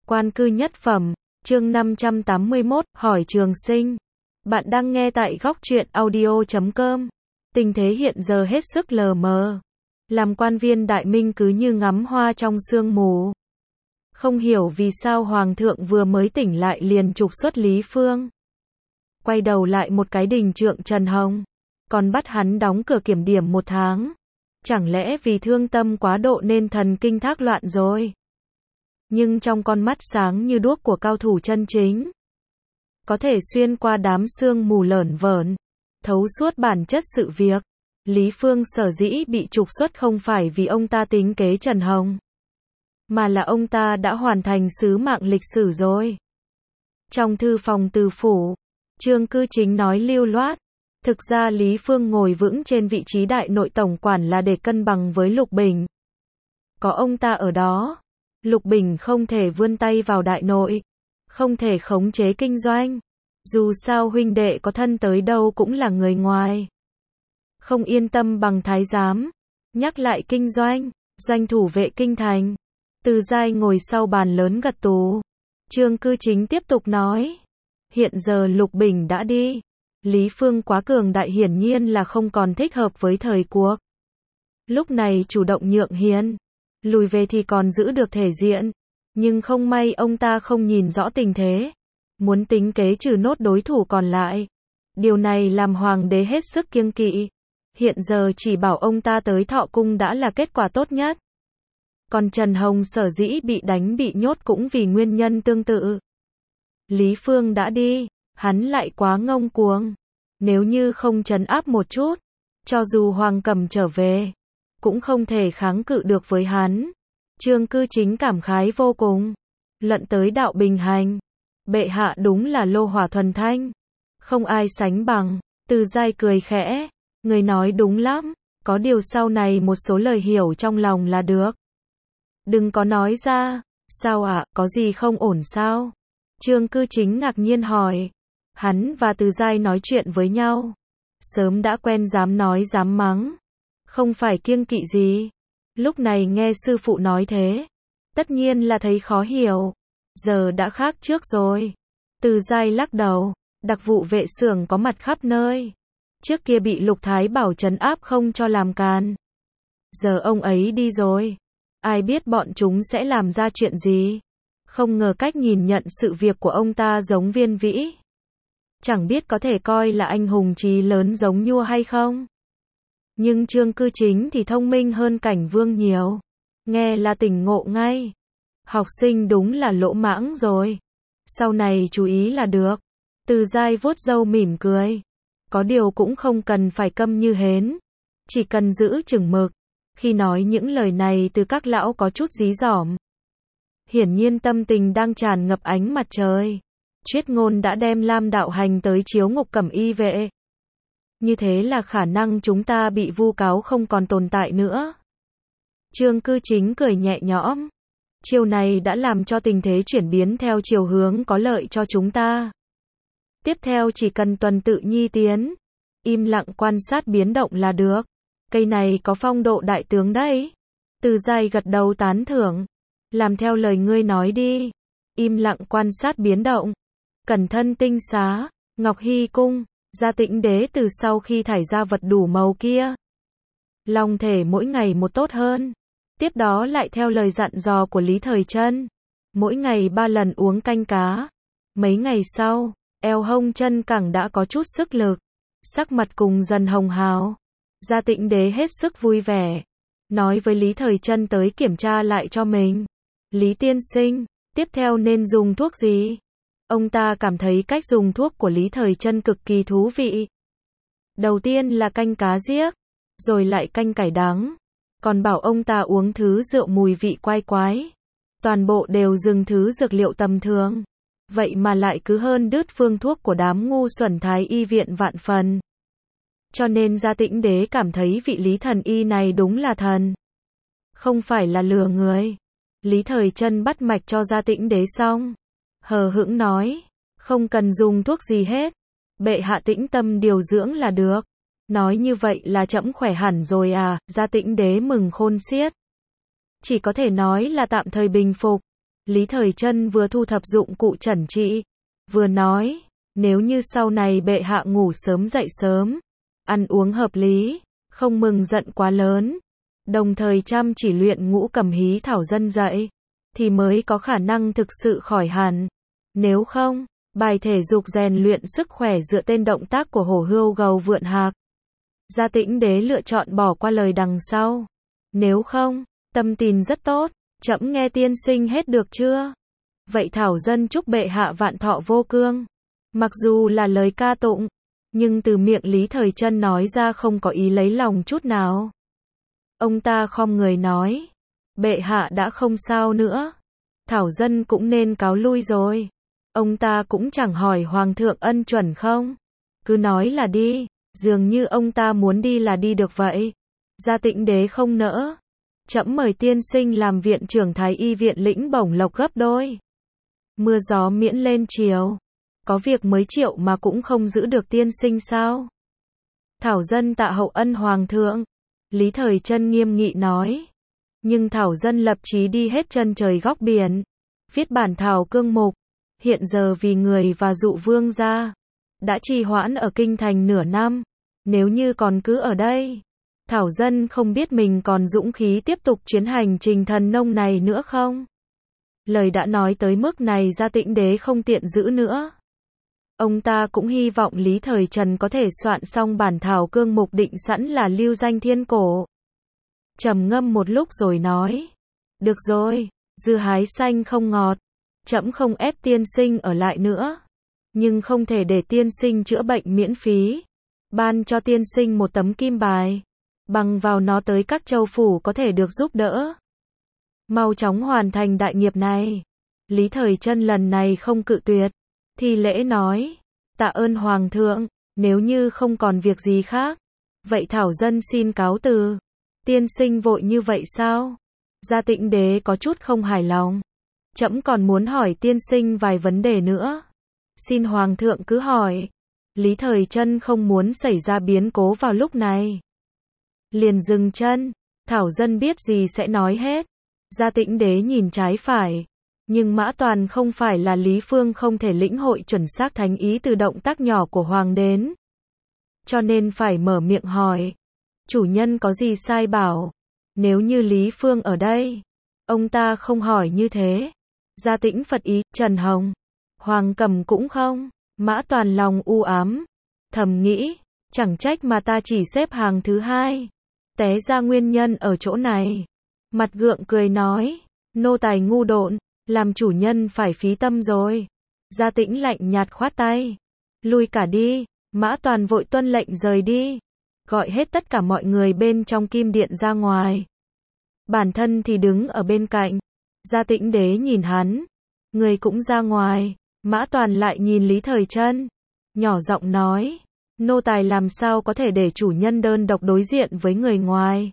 Quan cư nhất phẩm, chương 581, hỏi trường sinh. Bạn đang nghe tại góc truyện audio.com. Tình thế hiện giờ hết sức lờ mờ. Làm quan viên Đại Minh cứ như ngắm hoa trong sương mù. Không hiểu vì sao Hoàng thượng vừa mới tỉnh lại liền trục xuất Lý Phương. Quay đầu lại một cái đình trượng Trần Hồng. Còn bắt hắn đóng cửa kiểm điểm 1 tháng. Chẳng lẽ vì thương tâm quá độ nên thần kinh thác loạn rồi? Nhưng trong con mắt sáng như đuốc của cao thủ chân chính, có thể xuyên qua đám sương mù lởn vởn, thấu suốt bản chất sự việc. Lý Phương sở dĩ bị trục xuất không phải vì ông ta tính kế Trần Hồng, mà là ông ta đã hoàn thành sứ mạng lịch sử rồi. Trong thư phòng Từ phủ, Trương Cư Chính nói lưu loát. Thực ra Lý Phương ngồi vững trên vị trí đại nội tổng quản là để cân bằng với Lục Bình. Có ông ta ở đó, Lục Bình không thể vươn tay vào đại nội, không thể khống chế kinh doanh. Dù sao huynh đệ có thân tới đâu cũng là người ngoài. Không yên tâm bằng thái giám. Nhắc lại kinh doanh, doanh thủ vệ kinh thành. Từ Giai ngồi sau bàn lớn gật tù. Trương Cư Chính tiếp tục nói. Hiện giờ Lục Bình đã đi. Lý Phương quá cường đại hiển nhiên là không còn thích hợp với thời cuộc. Lúc này chủ động nhượng hiền, lùi về thì còn giữ được thể diện. Nhưng không may ông ta không nhìn rõ tình thế. Muốn tính kế trừ nốt đối thủ còn lại. Điều này làm hoàng đế hết sức kiêng kỵ. Hiện giờ chỉ bảo ông ta tới Thọ Cung đã là kết quả tốt nhất. Còn Trần Hồng sở dĩ bị đánh bị nhốt cũng vì nguyên nhân tương tự. Lý Phương đã đi, hắn lại quá ngông cuồng. Nếu như không trấn áp một chút, cho dù Hoàng Cầm trở về, cũng không thể kháng cự được với hắn. Trương Cư Chính cảm khái vô cùng. Luận tới đạo bình hành, bệ hạ đúng là lô hỏa thuần thanh, không ai sánh bằng. Từ Giai cười khẽ, người nói đúng lắm, có điều sau này một số lời hiểu trong lòng là được. Đừng có nói ra. Sao ạ, có gì không ổn sao? Trương Cư Chính ngạc nhiên hỏi. Hắn và Từ Giai nói chuyện với nhau, sớm đã quen dám nói dám mắng, không phải kiêng kỵ gì. Lúc này nghe sư phụ nói thế, tất nhiên là thấy khó hiểu. Giờ đã khác trước rồi. Từ Giai lắc đầu, đặc vụ vệ xưởng có mặt khắp nơi. Trước kia bị Lục Thái Bảo trấn áp không cho làm càn. Giờ ông ấy đi rồi, ai biết bọn chúng sẽ làm ra chuyện gì. Không ngờ cách nhìn nhận sự việc của ông ta giống Viên Vĩ. Chẳng biết có thể coi là anh hùng chí lớn giống Nhua hay không. Nhưng Trương Cư Chính thì thông minh hơn Cảnh Vương nhiều. Nghe là tỉnh ngộ ngay. Học sinh đúng là lỗ mãng rồi. Sau này chú ý là được. Từ Giai vuốt râu mỉm cười. Có điều cũng không cần phải câm như hến. Chỉ cần giữ chừng mực. Khi nói những lời này từ các lão có chút dí dỏm. Hiển nhiên tâm tình đang tràn ngập ánh mặt trời. Triết Ngôn đã đem Lam Đạo Hành tới chiếu ngục Cẩm Y vệ. Như thế là khả năng chúng ta bị vu cáo không còn tồn tại nữa. Trương Cư Chính cười nhẹ nhõm. Chiều này đã làm cho tình thế chuyển biến theo chiều hướng có lợi cho chúng ta. Tiếp theo chỉ cần tuần tự nhi tiến, im lặng quan sát biến động là được. Cây này có phong độ đại tướng đấy. Từ Giai gật đầu tán thưởng. Làm theo lời ngươi nói đi. Im lặng quan sát biến động. Cẩn thân tinh xá, Ngọc Hy cung, Gia Tĩnh Đế từ sau khi thải ra vật đủ màu kia. Long thể mỗi ngày một tốt hơn. Tiếp đó lại theo lời dặn dò của Lý Thời Trân. Mỗi ngày 3 lần uống canh cá. Mấy ngày sau, eo hông chân cẳng đã có chút sức lực. Sắc mặt cùng dần hồng hào. Gia Tĩnh Đế hết sức vui vẻ. Nói với Lý Thời Trân tới kiểm tra lại cho mình. Lý tiên sinh, tiếp theo nên dùng thuốc gì? Ông ta cảm thấy cách dùng thuốc của Lý Thời Trân cực kỳ thú vị. Đầu tiên là canh cá giếc, rồi lại canh cải đắng. Còn bảo ông ta uống thứ rượu mùi vị quái quái. Toàn bộ đều dừng thứ dược liệu tầm thường. Vậy mà lại cứ hơn đứt phương thuốc của đám ngu xuẩn Thái y viện vạn phần. Cho nên Gia Tĩnh Đế cảm thấy vị Lý thần y này đúng là thần. Không phải là lừa người. Lý Thời Trân bắt mạch cho Gia Tĩnh Đế xong, hờ hững nói, không cần dùng thuốc gì hết. Bệ hạ tĩnh tâm điều dưỡng là được. Nói như vậy là trẫm khỏe hẳn rồi à? Gia Tĩnh Đế mừng khôn xiết. Chỉ có thể nói là tạm thời bình phục. Lý Thời Trân vừa thu thập dụng cụ chẩn trị, vừa nói, nếu như sau này bệ hạ ngủ sớm dậy sớm, ăn uống hợp lý, không mừng giận quá lớn, đồng thời chăm chỉ luyện ngũ cầm hí thảo dân dậy, thì mới có khả năng thực sự khỏi hẳn. Nếu không, bài thể dục rèn luyện sức khỏe dựa trên động tác của hổ hươu gầu vượn hạc. Gia Tĩnh Đế lựa chọn bỏ qua lời đằng sau. Nếu không, tâm tình rất tốt, trẫm nghe tiên sinh hết được chưa? Vậy thảo dân chúc bệ hạ vạn thọ vô cương. Mặc dù là lời ca tụng, nhưng từ miệng Lý Thời Trân nói ra không có ý lấy lòng chút nào. Ông ta khom người nói, bệ hạ đã không sao nữa, thảo dân cũng nên cáo lui rồi. Ông ta cũng chẳng hỏi hoàng thượng ân chuẩn không, cứ nói là đi, dường như ông ta muốn đi là đi được vậy. Gia Tĩnh Đế không nỡ, trẫm mời tiên sinh làm viện trưởng Thái Y viện lĩnh bổng lộc gấp đôi. Mưa gió miễn lên chiều, có việc mấy triệu mà cũng không giữ được tiên sinh sao? Thảo dân tạ hậu ân hoàng thượng. Lý Thời Trân nghiêm nghị nói. Nhưng thảo dân lập chí đi hết chân trời góc biển, viết bản thảo cương mục, hiện giờ vì người và dụ vương gia, đã trì hoãn ở kinh thành nửa năm, nếu như còn cứ ở đây, thảo dân không biết mình còn dũng khí tiếp tục chuyến hành trình thần nông này nữa không? Lời đã nói tới mức này Gia Tĩnh Đế không tiện giữ nữa. Ông ta cũng hy vọng Lý Thời Trần có thể soạn xong bản thảo cương mục định sẵn là lưu danh thiên cổ. Trầm ngâm một lúc rồi nói, được rồi, dưa hái xanh không ngọt, trẫm không ép tiên sinh ở lại nữa, nhưng không thể để tiên sinh chữa bệnh miễn phí, ban cho tiên sinh một tấm kim bài, bằng vào nó tới các châu phủ có thể được giúp đỡ. Mau chóng hoàn thành đại nghiệp này. Lý Thời Trân lần này không cự tuyệt, thi lễ nói, tạ ơn hoàng thượng, nếu như không còn việc gì khác, vậy thảo dân xin cáo từ. Tiên sinh vội như vậy sao? Gia Tĩnh Đế có chút không hài lòng. Trẫm còn muốn hỏi tiên sinh vài vấn đề nữa. Xin hoàng thượng cứ hỏi. Lý Thời Trân không muốn xảy ra biến cố vào lúc này. Liền dừng chân, thảo dân biết gì sẽ nói hết. Gia Tĩnh Đế nhìn trái phải. Nhưng Mã Toàn không phải là Lý Phương không thể lĩnh hội chuẩn xác thánh ý từ động tác nhỏ của hoàng đến. Cho nên phải mở miệng hỏi. Chủ nhân có gì sai bảo? Nếu như Lý Phương ở đây, ông ta không hỏi như thế. Gia Tĩnh Phật ý, Trần Hồng, Hoàng Cẩm cũng không. Mã Toàn lòng u ám, thầm nghĩ, chẳng trách mà ta chỉ xếp hàng thứ hai. Té ra nguyên nhân ở chỗ này. Mặt gượng cười nói, nô tài ngu độn, làm chủ nhân phải phí tâm rồi. Gia Tĩnh lạnh nhạt khoát tay, lui cả đi. Mã Toàn vội tuân lệnh rời đi, gọi hết tất cả mọi người bên trong kim điện ra ngoài. Bản thân thì đứng ở bên cạnh. Gia Tĩnh Đế nhìn hắn, người cũng ra ngoài. Mã Toàn lại nhìn Lý Thời Trân, nhỏ giọng nói, nô tài làm sao có thể để chủ nhân đơn độc đối diện với người ngoài.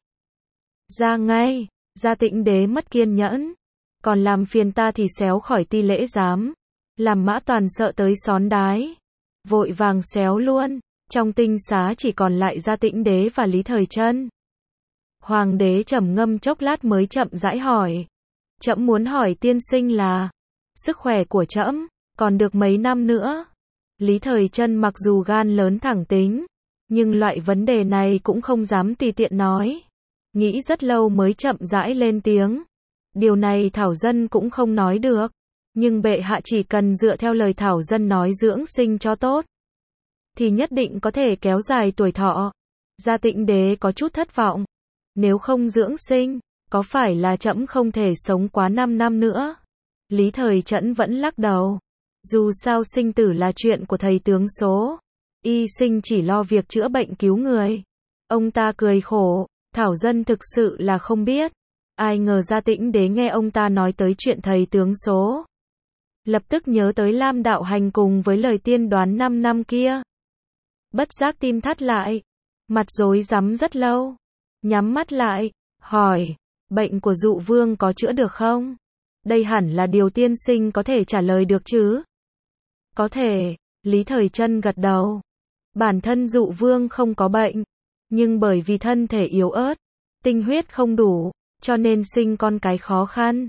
Ra ngay. Gia Tĩnh Đế mất kiên nhẫn, còn làm phiền ta thì xéo khỏi ti lễ giám. Làm Mã Toàn sợ tới xón đái, vội vàng xéo luôn. Trong tinh xá chỉ còn lại Gia Tĩnh Đế và Lý Thời Trân. Hoàng đế trầm ngâm chốc lát mới chậm rãi hỏi, trẫm muốn hỏi tiên sinh là, sức khỏe của trẫm còn được mấy năm nữa? Lý Thời Trân mặc dù gan lớn thẳng tính, nhưng loại vấn đề này cũng không dám tùy tiện nói. Nghĩ rất lâu mới chậm rãi lên tiếng. Điều này thảo dân cũng không nói được, nhưng bệ hạ chỉ cần dựa theo lời thảo dân nói dưỡng sinh cho tốt, thì nhất định có thể kéo dài tuổi thọ. Gia Tĩnh Đế có chút thất vọng. Nếu không dưỡng sinh, có phải là trẫm không thể sống quá 5 năm nữa? Lý Thời Trân vẫn lắc đầu. Dù sao sinh tử là chuyện của thầy tướng số. Y sinh chỉ lo việc chữa bệnh cứu người. Ông ta cười khổ, thảo dân thực sự là không biết. Ai ngờ Gia Tĩnh Đế nghe ông ta nói tới chuyện thầy tướng số, lập tức nhớ tới Lam Đạo Hành cùng với lời tiên đoán 5 năm kia. Bất giác tim thắt lại, mặt rối rắm rất lâu, nhắm mắt lại, hỏi, bệnh của Dụ Vương có chữa được không? Đây hẳn là điều tiên sinh có thể trả lời được chứ? Có thể, Lý Thời Trân gật đầu. Bản thân Dụ Vương không có bệnh, nhưng bởi vì thân thể yếu ớt, tinh huyết không đủ, cho nên sinh con cái khó khăn.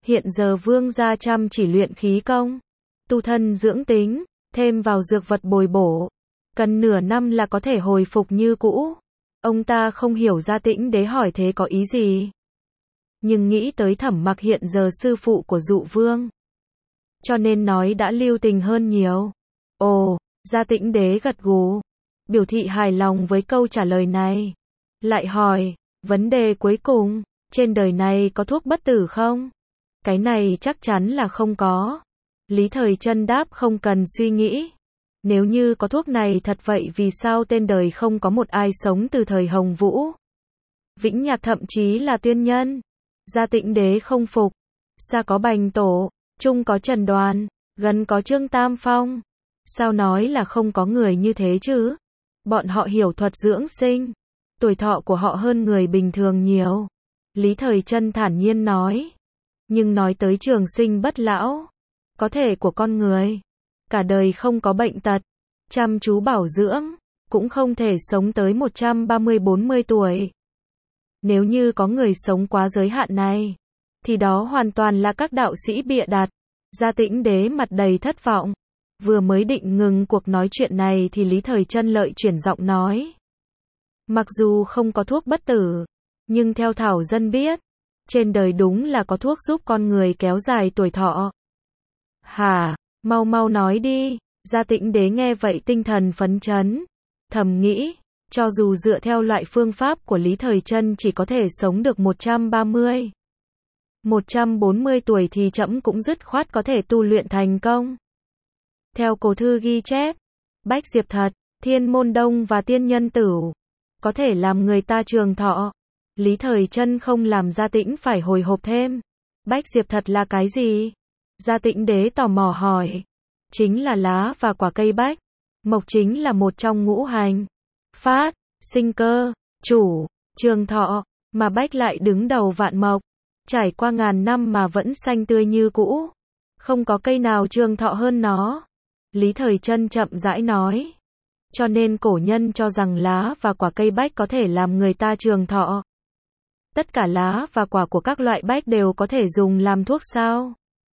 Hiện giờ vương gia chăm chỉ luyện khí công, tu thân dưỡng tính, thêm vào dược vật bồi bổ, cần nửa năm là có thể hồi phục như cũ. Ông ta không hiểu Gia Tĩnh Đế hỏi thế có ý gì. Nhưng nghĩ tới Thẩm Mặc hiện giờ sư phụ của Dụ Vương, cho nên nói đã lưu tình hơn nhiều. Ồ, Gia Tĩnh Đế gật gù, biểu thị hài lòng với câu trả lời này. Lại hỏi, vấn đề cuối cùng, trên đời này có thuốc bất tử không? Cái này chắc chắn là không có. Lý Thời Trân đáp không cần suy nghĩ. Nếu như có thuốc này thật vậy vì sao tên đời không có một ai sống từ thời Hồng Vũ, Vĩnh Nhạc thậm chí là Tuyên Nhân? Gia Tĩnh Đế không phục. Xa có Bành Tổ, Trung có Trần Đoàn, gần có Trương Tam Phong. Sao nói là không có người như thế chứ? Bọn họ hiểu thuật dưỡng sinh. Tuổi thọ của họ hơn người bình thường nhiều. Lý Thời Trân thản nhiên nói. Nhưng nói tới trường sinh bất lão, có thể của con người, cả đời không có bệnh tật, chăm chú bảo dưỡng, cũng không thể sống tới 130-40 tuổi. Nếu như có người sống quá giới hạn này, thì đó hoàn toàn là các đạo sĩ bịa đặt. Gia Tĩnh Đế mặt đầy thất vọng. Vừa mới định ngừng cuộc nói chuyện này thì Lý Thời Trân lợi chuyển giọng nói. Mặc dù không có thuốc bất tử, nhưng theo Thảo Dân biết, trên đời đúng là có thuốc giúp con người kéo dài tuổi thọ. Hả, mau mau nói đi. Gia Tĩnh Đế nghe vậy tinh thần phấn chấn, thầm nghĩ, cho dù dựa theo loại phương pháp của Lý Thời Trân chỉ có thể sống được 130, 140 tuổi thì trẫm cũng dứt khoát có thể tu luyện thành công. Theo cổ thư ghi chép, Bách Diệp Thật, Thiên Môn Đông và Tiên Nhân Tửu có thể làm người ta trường thọ. Lý Thời Trân không làm Gia Tĩnh phải hồi hộp thêm. Bách Diệp Thật là cái gì? Gia Tĩnh Đế tò mò hỏi. Chính là lá và quả cây bách. Mộc chính là một trong ngũ hành. Phát, sinh cơ, chủ, trường thọ, mà bách lại đứng đầu vạn mộc. Trải qua ngàn năm mà vẫn xanh tươi như cũ. Không có cây nào trường thọ hơn nó. Lý Thời Trân chậm rãi nói. Cho nên cổ nhân cho rằng lá và quả cây bách có thể làm người ta trường thọ. Tất cả lá và quả của các loại bách đều có thể dùng làm thuốc sao?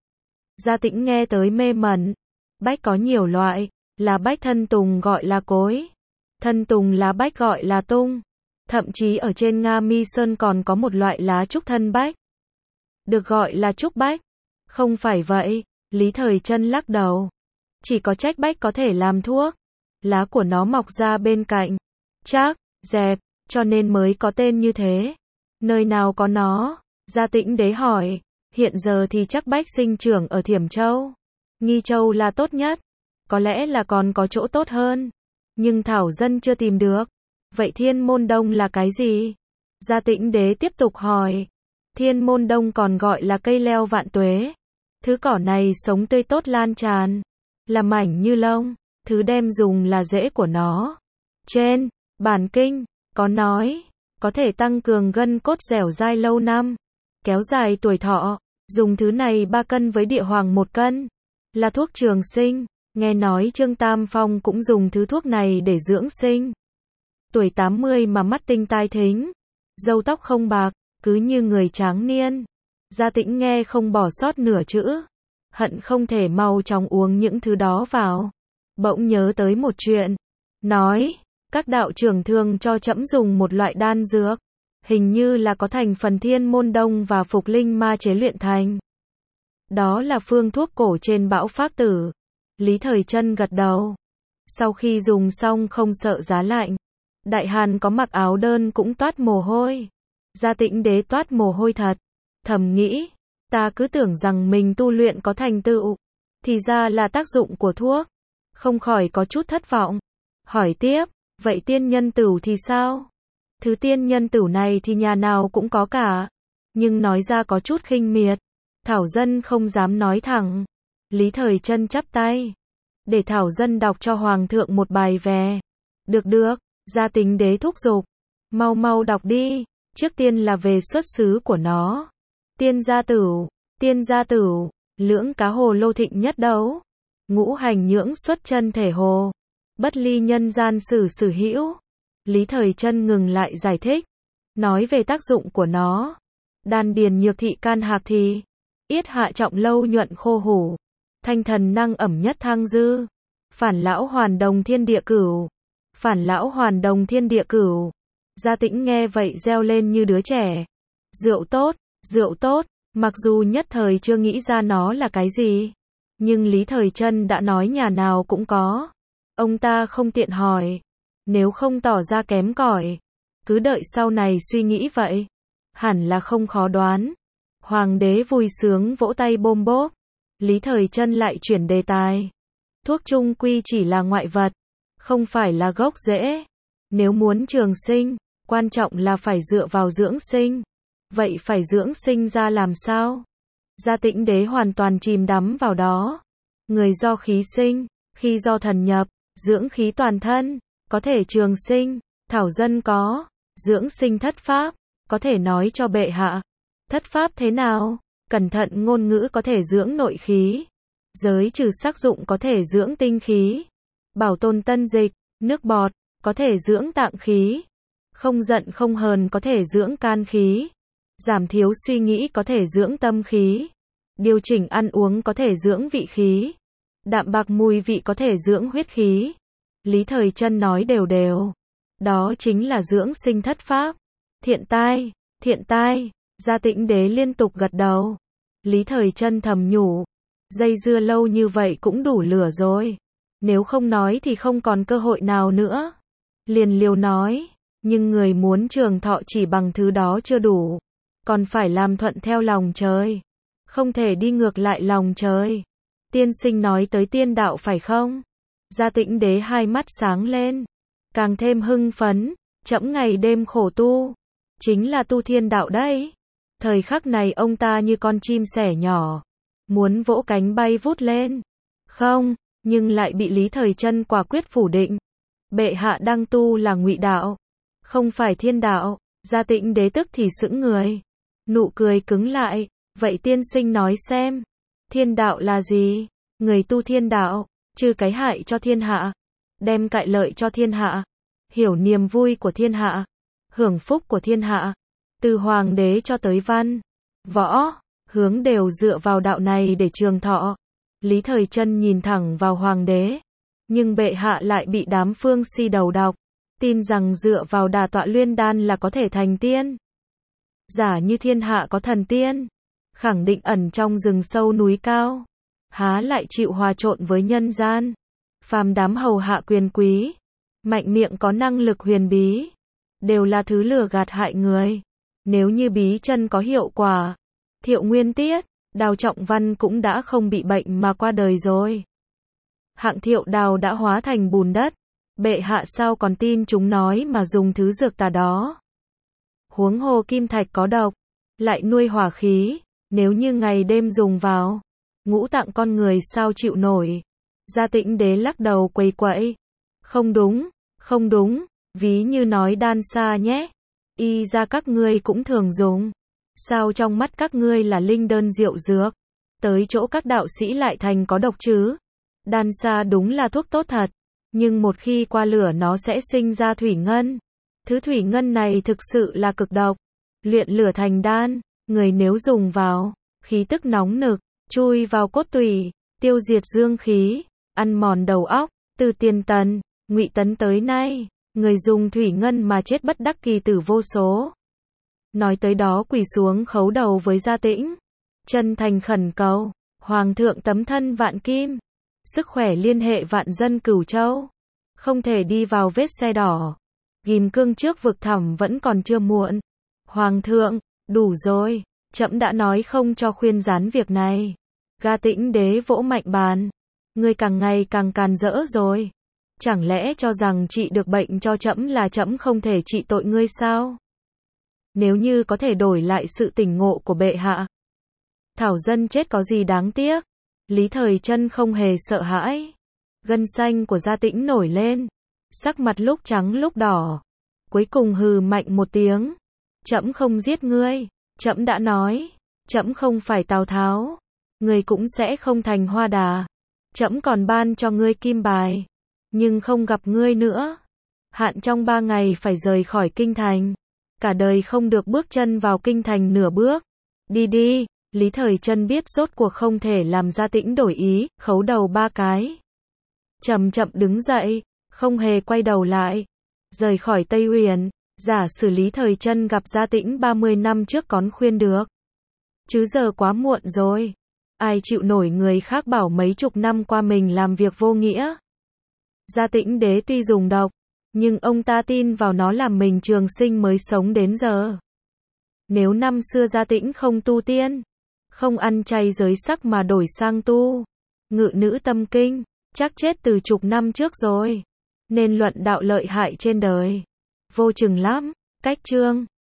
Gia Tĩnh nghe tới mê mẩn. Bách có nhiều loại, lá bách thân tùng gọi là cối, thân tùng lá bách gọi là tung. Thậm chí ở trên Nga Mi Sơn còn có một loại lá trúc thân bách, được gọi là trúc bách. Không phải vậy, Lý Thời Trân lắc đầu. Chỉ có trách bách có thể làm thuốc. Lá của nó mọc ra bên cạnh, trác, dẹp, cho nên mới có tên như thế. Nơi nào có nó? Gia Tĩnh Đế hỏi. Hiện giờ thì chắc bách sinh trưởng ở Thiểm Châu, Nghi Châu là tốt nhất. Có lẽ là còn có chỗ tốt hơn, nhưng Thảo Dân chưa tìm được. Vậy Thiên Môn Đông là cái gì? Gia Tĩnh Đế tiếp tục hỏi. Thiên Môn Đông còn gọi là cây leo vạn tuế. Thứ cỏ này sống tươi tốt lan tràn, là mảnh như lông. Thứ đem dùng là rễ của nó. Trên bản kinh có nói, có thể tăng cường gân cốt dẻo dai lâu năm, kéo dài tuổi thọ. Dùng thứ này 3 cân với địa hoàng 1 cân, là thuốc trường sinh. Nghe nói Trương Tam Phong cũng dùng thứ thuốc này để dưỡng sinh. Tuổi 80 mà mắt tinh tai thính, râu tóc không bạc, cứ như người tráng niên. Gia Tĩnh nghe không bỏ sót nửa chữ, hận không thể mau chóng uống những thứ đó vào. Bỗng nhớ tới một chuyện, nói, các đạo trưởng thường cho trẫm dùng một loại đan dược, hình như là có thành phần Thiên Môn Đông và Phục Linh Ma chế luyện thành. Đó là phương thuốc cổ trên Bão Phác Tử. Lý Thời Trân gật đầu. Sau khi dùng xong không sợ giá lạnh. Đại Hàn có mặc áo đơn cũng toát mồ hôi. Gia Tĩnh Đế toát mồ hôi thật. Thầm nghĩ, ta cứ tưởng rằng mình tu luyện có thành tựu, thì ra là tác dụng của thuốc. Không khỏi có chút thất vọng. Hỏi tiếp, vậy tiên nhân tửu thì sao? Thứ tiên nhân tửu này thì nhà nào cũng có cả, nhưng nói ra có chút khinh miệt. Thảo Dân không dám nói thẳng. Lý Thời Trân chắp tay, để Thảo Dân đọc cho Hoàng thượng một bài về. Được được, Gia Tĩnh Đế thúc giục. Mau mau đọc đi, trước tiên là về xuất xứ của nó. Tiên gia tửu, lưỡng cá hồ lô thịnh nhất đấu. Ngũ hành nhưỡng xuất chân thể hồ. Bất ly nhân gian sử sử hữu. Lý Thời Trân ngừng lại giải thích, nói về tác dụng của nó. Đan điền nhược thị can hạc thì Yết hạ trọng lâu nhuận khô hủ. Thanh thần năng ẩm nhất thang dư. Phản lão hoàn đồng thiên địa cửu. Phản lão hoàn đồng thiên địa cửu. Gia Tĩnh nghe vậy reo lên như đứa trẻ. Rượu tốt, rượu tốt. Mặc dù nhất thời chưa nghĩ ra nó là cái gì. Nhưng Lý Thời Trân đã nói nhà nào cũng có. Ông ta không tiện hỏi. Nếu không tỏ ra kém cỏi. Cứ đợi sau này suy nghĩ vậy. Hẳn là không khó đoán. Hoàng đế vui sướng vỗ tay bôm bốp. Lý Thời Trân lại chuyển đề tài. Thuốc chung quy chỉ là ngoại vật. Không phải là gốc rễ. Nếu muốn trường sinh, quan trọng là phải dựa vào dưỡng sinh. Vậy phải dưỡng sinh ra làm sao? Gia Tĩnh Đế hoàn toàn chìm đắm vào đó. Người do khí sinh, khi do thần nhập, dưỡng khí toàn thân, có thể trường sinh, thảo dân có, dưỡng sinh thất pháp, có thể nói cho bệ hạ. Thất pháp thế nào? Cẩn thận ngôn ngữ có thể dưỡng nội khí. Giới trừ sắc dụng có thể dưỡng tinh khí. Bảo tồn tân dịch, nước bọt, có thể dưỡng tạng khí. Không giận không hờn có thể dưỡng can khí. Giảm thiếu suy nghĩ có thể dưỡng tâm khí. Điều chỉnh ăn uống có thể dưỡng vị khí. Đạm bạc mùi vị có thể dưỡng huyết khí. Lý Thời Trân nói đều đều. Đó chính là dưỡng sinh thất pháp. Thiện tai, thiện tai. Gia Tĩnh Đế liên tục gật đầu. Lý Thời Trân thầm nhủ. Dây dưa lâu như vậy cũng đủ lửa rồi. Nếu không nói thì không còn cơ hội nào nữa. Liền liều nói. Nhưng người muốn trường thọ chỉ bằng thứ đó chưa đủ. Còn phải làm thuận theo lòng trời. Không thể đi ngược lại lòng trời. Tiên sinh nói tới tiên đạo phải không? Gia Tĩnh Đế hai mắt sáng lên. Càng thêm hưng phấn. Trẫm ngày đêm khổ tu. Chính là tu thiên đạo đấy. Thời khắc này ông ta như con chim sẻ nhỏ. Muốn vỗ cánh bay vút lên. Không, nhưng lại bị Lý Thời Trân quả quyết phủ định. Bệ hạ đang tu là ngụy đạo. Không phải thiên đạo. Gia Tĩnh Đế tức thì sững người. Nụ cười cứng lại. Vậy tiên sinh nói xem. Thiên đạo là gì? Người tu thiên đạo. Trừ cái hại cho thiên hạ. Đem cại lợi cho thiên hạ. Hiểu niềm vui của thiên hạ. Hưởng phúc của thiên hạ. Từ hoàng đế cho tới văn, võ, hướng đều dựa vào đạo này để trường thọ. Lý Thời Trân nhìn thẳng vào hoàng đế. Nhưng bệ hạ lại bị đám phương si đầu độc. Tin rằng dựa vào đà tọa luyên đan là có thể thành tiên. Giả như thiên hạ có thần tiên. Khẳng định ẩn trong rừng sâu núi cao. Há lại chịu hòa trộn với nhân gian. Phàm đám hầu hạ quyền quý. Mạnh miệng có năng lực huyền bí. Đều là thứ lừa gạt hại người. Nếu như bí chân có hiệu quả. Thiệu Nguyên Tiết, Đào Trọng Văn cũng đã không bị bệnh mà qua đời rồi. Hạng Thiệu Đào đã hóa thành bùn đất. Bệ hạ sao còn tin chúng nói mà dùng thứ dược tà đó. Huống hồ kim thạch có độc. Lại nuôi hỏa khí. Nếu như ngày đêm dùng vào. Ngũ tạng con người sao chịu nổi. Gia Tĩnh Đế lắc đầu quầy quậy. Không đúng, không đúng. Ví như nói đan xa nhé. Y ra các ngươi cũng thường dùng. Sao trong mắt các ngươi là linh đơn diệu dược. Tới chỗ các đạo sĩ lại thành có độc chứ. Đan xa đúng là thuốc tốt thật. Nhưng một khi qua lửa nó sẽ sinh ra thủy ngân. Thứ thủy ngân này thực sự là cực độc. Luyện lửa thành đan. Người nếu dùng vào. Khí tức nóng nực. Chui vào cốt tủy. Tiêu diệt dương khí. Ăn mòn đầu óc. Từ tiền Tần, Ngụy Tấn tới nay. Người dùng thủy ngân mà chết bất đắc kỳ tử vô số. Nói tới đó quỳ xuống khấu đầu với Gia Tĩnh. Chân thành khẩn cầu. Hoàng thượng tấm thân vạn kim. Sức khỏe liên hệ vạn dân Cửu Châu. Không thể đi vào vết xe đỏ. Ghim cương trước vực thẳm vẫn còn chưa muộn. Hoàng thượng, đủ rồi. Trẫm đã nói không cho khuyên gián việc này. Gia Tĩnh Đế vỗ mạnh bàn. Ngươi càng ngày càng càn rỡ rồi. Chẳng lẽ cho rằng trị được bệnh cho trẫm là trẫm không thể trị tội ngươi sao? Nếu như có thể đổi lại sự tỉnh ngộ của bệ hạ. Thảo dân chết có gì đáng tiếc. Lý Thời Trân không hề sợ hãi. Gân xanh của Gia Tĩnh nổi lên. Sắc mặt lúc trắng lúc đỏ. Cuối cùng hừ mạnh một tiếng. Trẫm không giết ngươi. Trẫm đã nói. Trẫm không phải Tào Tháo. Ngươi cũng sẽ không thành Hoa Đà. Trẫm còn ban cho ngươi kim bài. Nhưng không gặp ngươi nữa. Hạn trong 3 ngày phải rời khỏi kinh thành. Cả đời không được bước chân vào kinh thành nửa bước. Đi đi, Lý Thời Trân biết rốt cuộc không thể làm Gia Tĩnh đổi ý, khấu đầu 3 cái. Chậm chậm đứng dậy, không hề quay đầu lại. Rời khỏi Tây Huyền, giả sử Lý Thời Trân gặp Gia Tĩnh 30 năm trước còn khuyên được. Chứ giờ quá muộn rồi. Ai chịu nổi người khác bảo mấy chục năm qua mình làm việc vô nghĩa. Gia Tĩnh đế tuy dùng độc, nhưng ông ta tin vào nó làm mình trường sinh mới sống đến giờ. Nếu năm xưa Gia Tĩnh không tu tiên, không ăn chay giới sắc mà đổi sang tu Ngự Nữ Tâm Kinh, chắc chết từ chục năm trước rồi. Nên luận đạo lợi hại trên đời vô chừng lắm. Cách chương